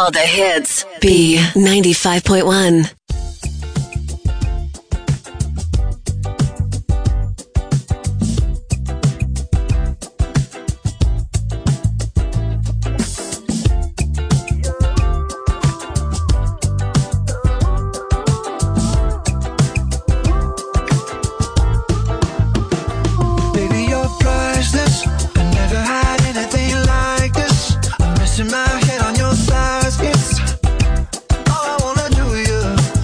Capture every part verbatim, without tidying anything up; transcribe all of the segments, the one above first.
all the hits. B ninety-five point one. My head on your thighs, it's all I wanna do, yeah.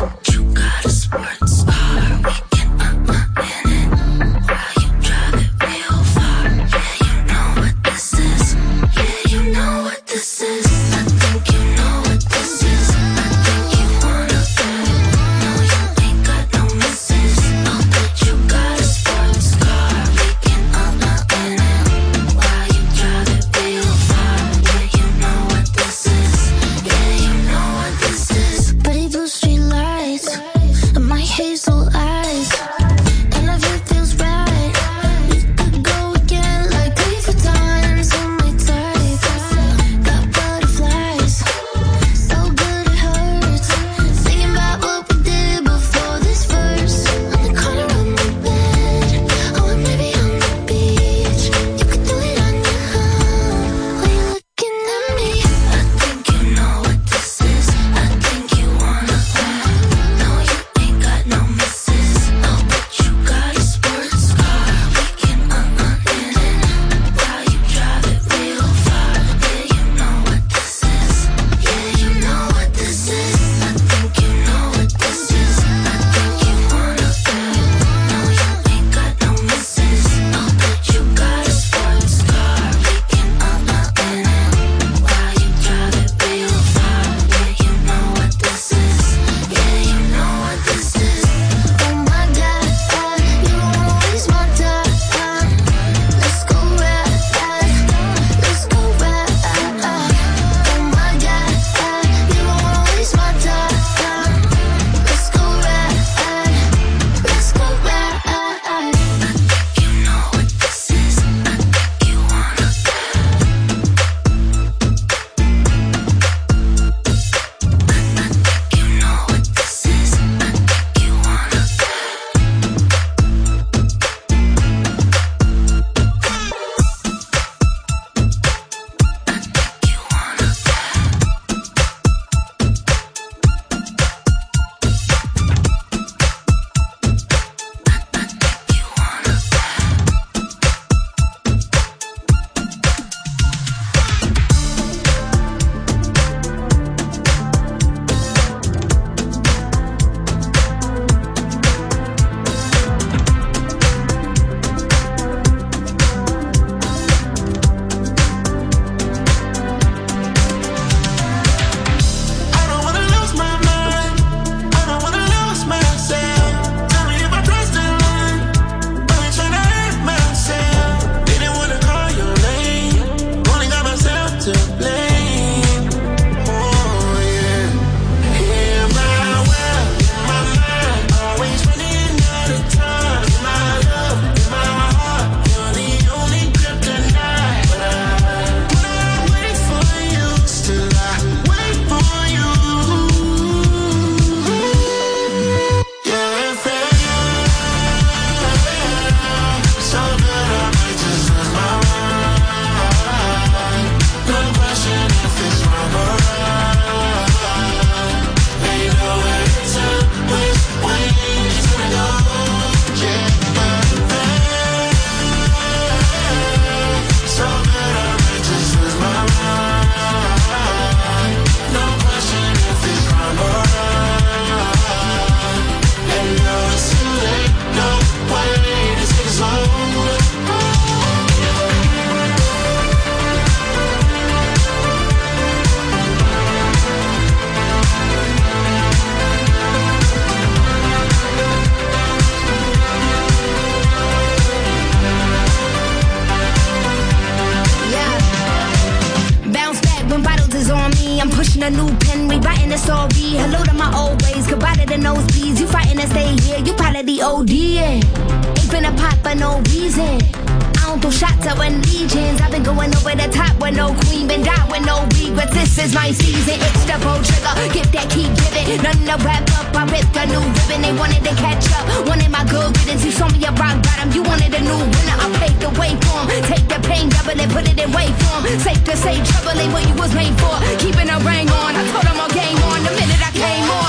a new pen, rewriting the story. Hello to my old ways, goodbye to the nosebleeds. You fighting to stay here, you probably ODing. Ain't been a pop for no reason. I don't throw shots out when legions. I've been going over the top with no queen, been down with no regrets. This is my season, it's the pro trigger. Get that, keep giving. Nothing to wrap up, I ripped a new ribbon. They wanted to catch up, wanted my good riddance. You saw me a rock bottom, you wanted a new winner. I paved the way for 'em. Take the pain, double it, put it in way form. Safe to say, trouble ain't what you was made for. Keeping a ring on, I told them all game on the minute I came on.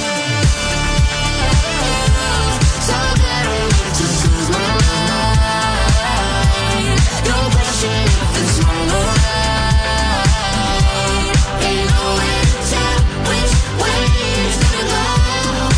So good, just lose my mind. No question if it's wrong or right. Ain't no way to tell which way it's gonna go.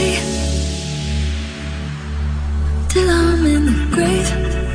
stay till I'm in the grave,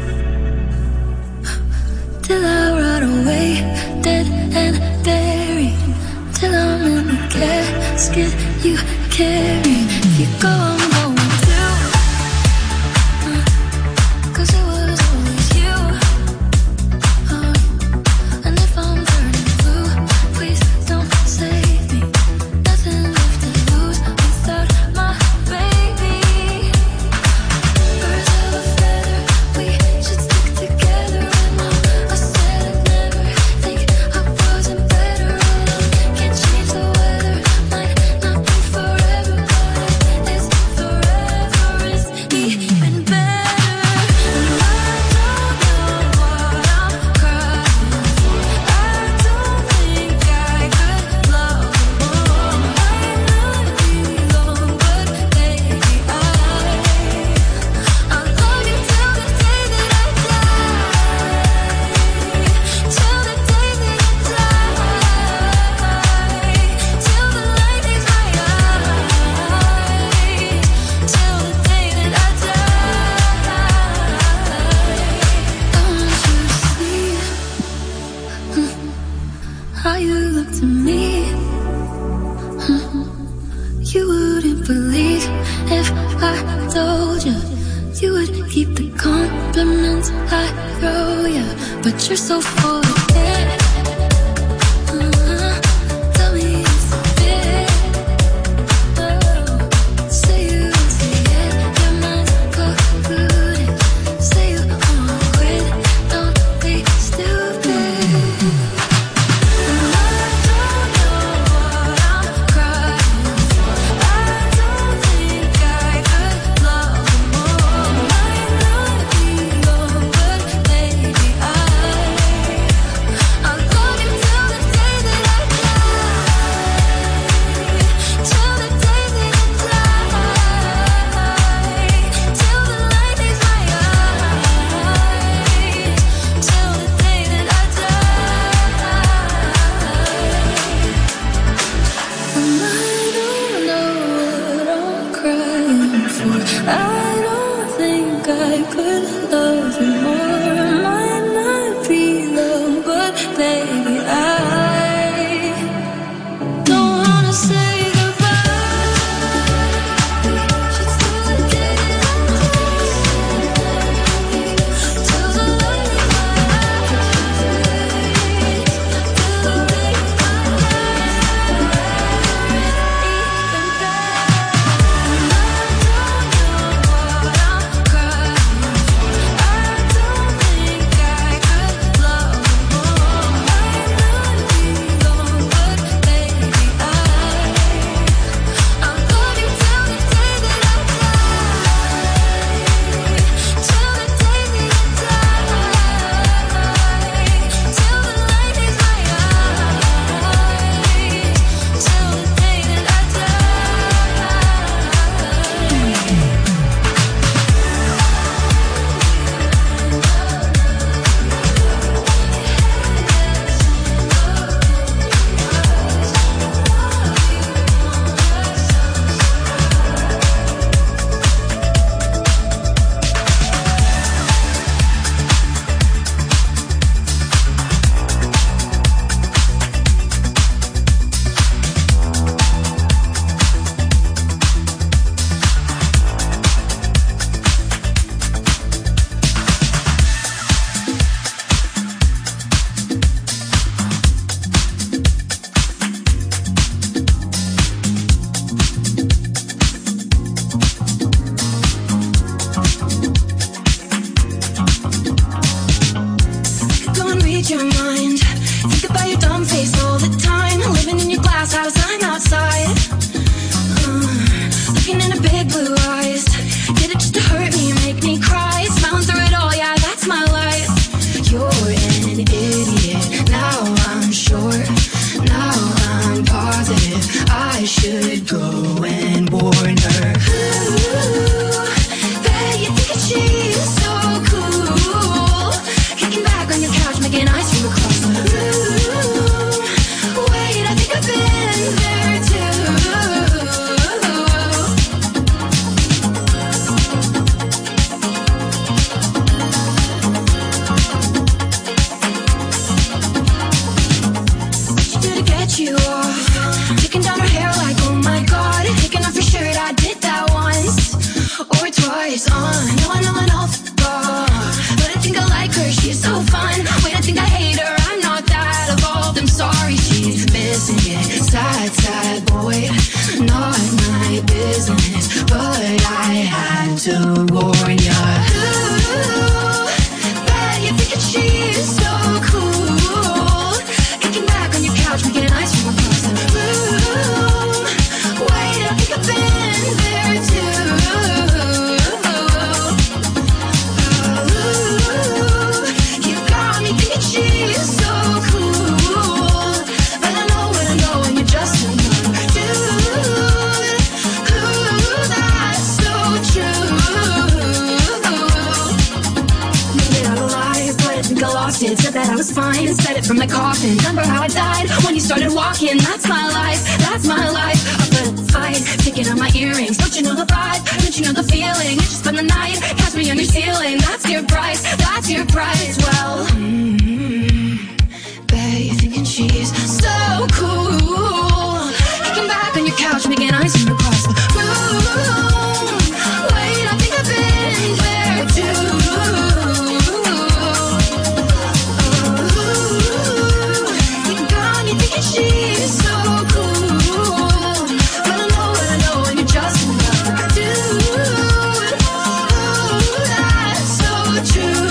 till I rot away, dead and buried, till I'm in the casket you carry. If you go, I'm going too, uh, 'cause it was always you, uh, and if I'm turning blue, please don't save me. Nothing left to lose without my baby. Birds of a feather, we should stick together. And I said I'd never think I wasn't better alone. Can't change the weather, might not be forever, but it's forever is even better. And I don't know what I'm crying for. I don't think I could love more. Might not be long, but baby, I I'll love you till the day that I die, till the day that I die, till the light leaves my eyes, till the day that I die. I want you to see how you look to me. You wouldn't believe if I told you. You would keep the compliments I throw you, but you're so full of it. Uh-huh. Tell me it's a bit. Oh. Say you won't say it, your mind's polluted. Say you won't quit, don't be stupid. And I don't know what I'm crying for. I don't think I could love more. Might not be long, but baby, I I'll love you till the day that I die, till the day that I die, till the light leaves my eyes, till the day that I die. And I don't know what I'm crying for. I don't think I could love you more. Might not be long, but baby, I don't wanna say goodbye. Just till the day that I die, till the light in my eyes, till the day I don't read your mind. Think about your dumb face all the time. Living in your glass house, I'm outside. Uh, looking into big blue eyes. Did it just to hurt me, make me cry. Smiling through it all, yeah, that's my life. You're an idiot, now I'm sure. Now I'm positive I should go and warn her. Ooh, bet you think that she's so cool. Kicking back on your couch, making ice cream across the room. Wait, I think I've been there too. set you off. Taking down her hair like, oh my god. Taking off your shirt, I did that once or twice. Uh, no, I know I know. But I think I like her, she's so fun. Wait, I think I hate her, I'm not that evolved. I'm sorry, she's missing it. Sad, sad boy, not my business. But I had to warn ya. Ooh, bet you're thinking she's so cool. Kicking back on your couch, making an ice cream across the room. Wait, I think I've been there too. Said that I was fine and said it from the coffin. Remember how I died when you started walking? That's my life, that's my life. Up in a fight, picking up my earrings. Don't you know the vibe? Don't you know the feeling? You just spend the night, catch me on your ceiling. That's your price, that's your price. Well, mm-hmm, bet you're thinking she's so cool. Kicking back on your couch, making ice cream across the room. Wait, I think I've been there too. She's so cool, but I know what I know, and you just never do. Ooh, that's so true.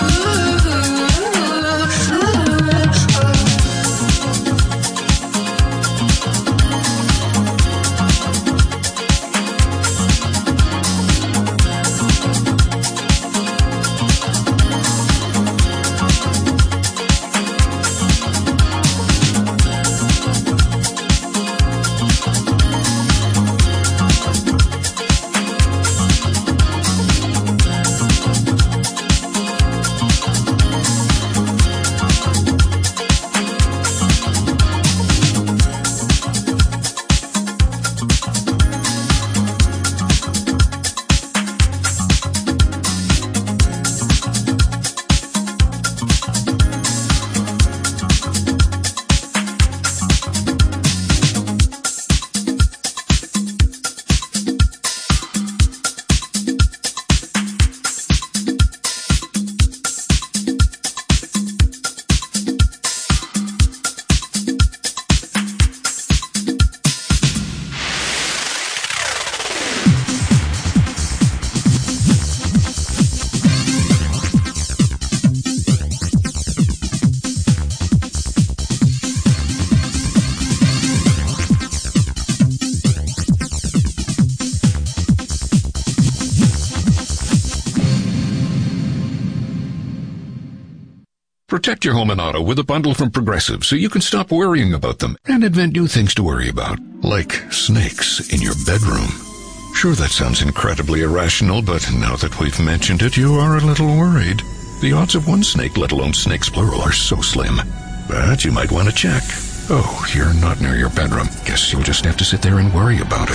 Protect your home and auto with a bundle from Progressive so you can stop worrying about them and invent new things to worry about, like snakes in your bedroom. Sure, that sounds incredibly irrational, but now that we've mentioned it, you are a little worried. The odds of one snake, let alone snakes plural, are so slim. But you might want to check. Oh, you're not near your bedroom. Guess you'll just have to sit there and worry about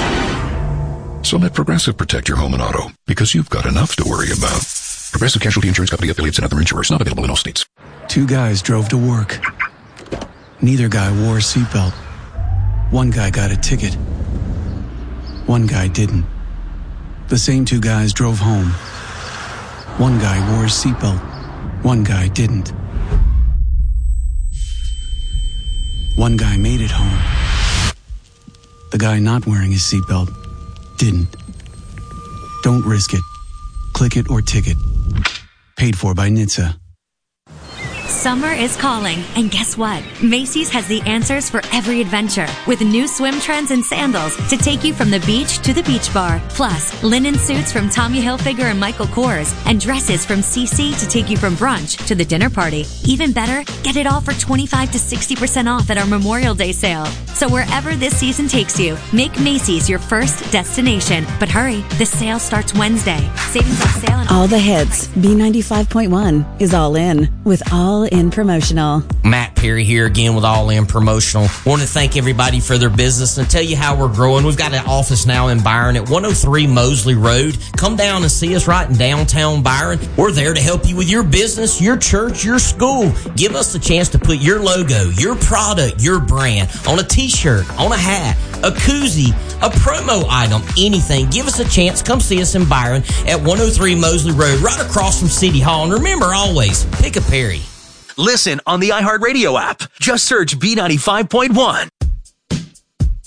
it. So let Progressive protect your home and auto, because you've got enough to worry about. Progressive Casualty Insurance Company, affiliates, and other insurers. Not available in all states. Two guys drove to work. Neither guy wore a seatbelt. One guy got a ticket. One guy didn't. The same two guys drove home. One guy wore a seatbelt. One guy didn't. One guy made it home. The guy not wearing his seatbelt didn't. Don't risk it. Click it or ticket. Paid for by N H T S A. Summer is calling, and guess what? Macy's has the answers for every adventure, with new swim trends and sandals to take you from the beach to the beach bar. Plus, linen suits from Tommy Hilfiger and Michael Kors, and dresses from C C to take you from brunch to the dinner party. Even better, get it all for twenty-five to sixty percent off at our Memorial Day sale. So wherever this season takes you, make Macy's your first destination. But hurry, the sale starts Wednesday. Savings on sale. All the hits. B ninety-five point one is all in with all All In Promotional. Matt Perry here again with All In Promotional. Want to thank everybody for their business and tell you how we're growing. We've got an office now in Byron at one oh three Mosley Road. Come down and see us right in downtown Byron. We're there to help you with your business, your church, your school. Give us the chance to put your logo, your product, your brand on a t-shirt, on a hat, a koozie, a promo item, anything. Give us a chance. Come see us in Byron at one oh three Mosley Road, right across from City Hall. And remember, always, pick a Perry. Listen on the iHeartRadio app. Just search B ninety-five point one.